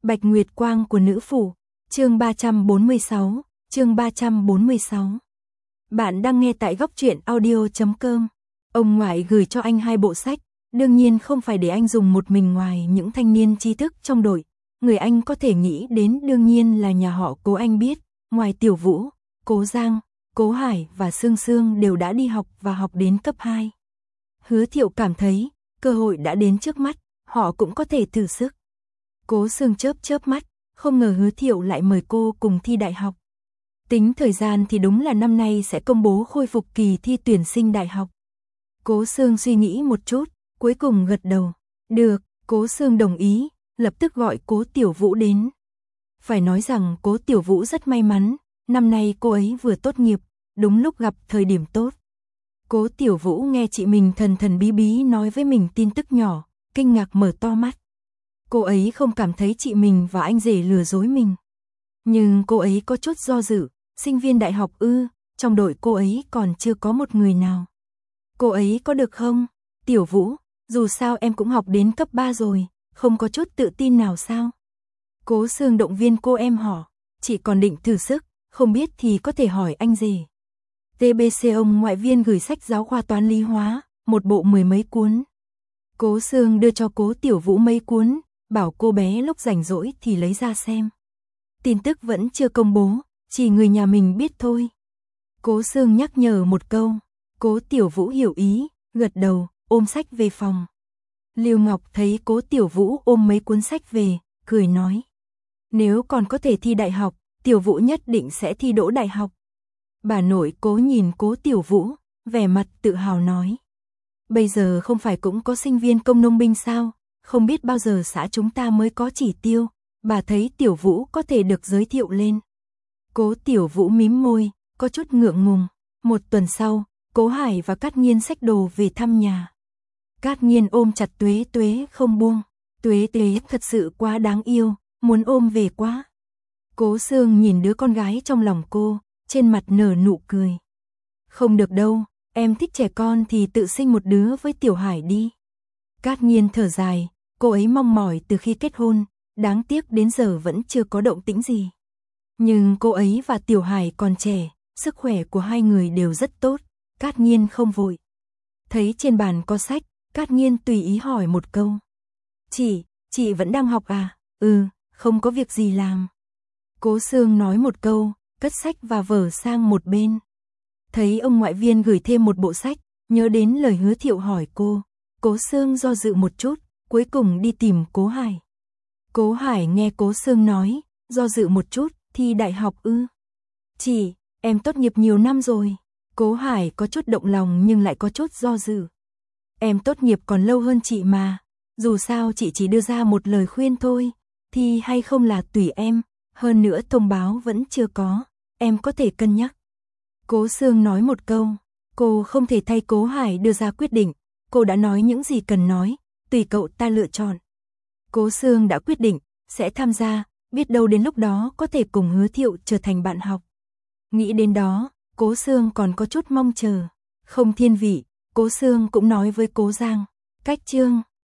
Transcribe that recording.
Bạch Nguyệt Quang của nữ phủ, chương 346, chương 346. Bạn đang nghe tại góc truyện audio.com. Ông ngoại gửi cho anh 2 bộ sách, đương nhiên không phải để anh dùng một mình ngoài những thanh niên trí thức trong đội. Người anh có thể nghĩ đến đương nhiên là nhà họ Cố anh biết, ngoài Tiểu Vũ, Cố Giang, Cố Hải và Sương Sương đều đã đi học và học đến cấp 2. Hứa Thiệu cảm thấy, cơ hội đã đến trước mắt, họ cũng có thể thử sức. Cố Sương chớp mắt, không ngờ Hứa Thiệu lại mời cô cùng thi đại học. Tính thời gian thì đúng là năm nay sẽ công bố khôi phục kỳ thi tuyển sinh đại học. Cố Sương suy nghĩ một chút, cuối cùng gật đầu. Được, Cố Sương đồng ý, lập tức gọi Cố Tiểu Vũ đến. Phải nói rằng Cố Tiểu Vũ rất may mắn, năm nay cô ấy vừa tốt nghiệp, đúng lúc gặp thời điểm tốt. Cố Tiểu Vũ nghe chị mình thần thần bí bí nói với mình tin tức nhỏ, kinh ngạc mở to mắt. Cô ấy không cảm thấy chị mình và anh rể lừa dối mình. Nhưng cô ấy có chút do dự, sinh viên đại học ư, trong đội cô ấy còn chưa có một người nào. Cô ấy có được không? Tiểu Vũ, dù sao em cũng học đến cấp 3 rồi, không có chút tự tin nào sao? Cố Sương động viên cô em họ, chị còn định thử sức, không biết thì có thể hỏi anh rể. TBC ông ngoại viên gửi sách giáo khoa toán lý hóa, một bộ 10 mấy cuốn. Cố Sương đưa cho Cố Tiểu Vũ mấy cuốn, bảo cô bé lúc rảnh rỗi thì lấy ra xem. Tin tức vẫn chưa công bố, chỉ người nhà mình biết thôi. Cố Sương nhắc nhở một câu, Cố Tiểu Vũ hiểu ý, gật đầu, ôm sách về phòng. Lưu Ngọc thấy Cố Tiểu Vũ ôm mấy cuốn sách về, cười nói. Nếu còn có thể thi đại học, Tiểu Vũ nhất định sẽ thi đỗ đại học. Bà nội Cố nhìn Cố Tiểu Vũ, vẻ mặt tự hào nói. Bây giờ không phải cũng có sinh viên công nông binh sao, không biết bao giờ xã chúng ta mới có chỉ tiêu, bà thấy Tiểu Vũ có thể được giới thiệu lên. Cố Tiểu Vũ mím môi, có chút ngượng ngùng. Một tuần sau, Cố Hải và Cát Nghiên xách đồ về thăm nhà. Cát Nghiên ôm chặt Tuế Tuế không buông. Tuế Tuế thật sự quá đáng yêu, muốn ôm về quá. Cố Sương nhìn đứa con gái trong lòng cô, trên mặt nở nụ cười. Không được đâu, em thích trẻ con thì tự sinh một đứa với Tiểu Hải đi. Cát Nghiên thở dài, cô ấy mong mỏi từ khi kết hôn, đáng tiếc đến giờ vẫn chưa có động tĩnh gì. Nhưng cô ấy và Tiểu Hải còn trẻ, sức khỏe của hai người đều rất tốt, Cát Nghiên không vội. Thấy trên bàn có sách, Cát Nghiên tùy ý hỏi một câu. Chị vẫn đang học à? Ừ, không có việc gì làm. Cố Sương nói một câu, cất sách và vở sang một bên. Thấy ông ngoại viên gửi thêm một bộ sách, nhớ đến lời Hứa Thiệu hỏi cô. Cố Sương do dự một chút, cuối cùng đi tìm Cố Hải. Cố Hải nghe Cố Sương nói, do dự một chút, thi đại học ư? Chị, em tốt nghiệp nhiều năm rồi. Cố Hải có chút động lòng nhưng lại có chút do dự. Em tốt nghiệp còn lâu hơn chị mà. Dù sao chị chỉ đưa ra một lời khuyên thôi. Thi hay không là tùy em. Hơn nữa thông báo vẫn chưa có. Em có thể cân nhắc. Cố Sương nói một câu. Cô không thể thay Cố Hải đưa ra quyết định. Cô đã nói những gì cần nói. Tùy cậu ta lựa chọn. Cố Sương đã quyết định, sẽ tham gia. Biết đâu đến lúc đó có thể cùng Hứa Thiệu trở thành bạn học. Nghĩ đến đó, Cố Sương còn có chút mong chờ. Không thiên vị, Cố Sương cũng nói với Cố Giang. Cách chương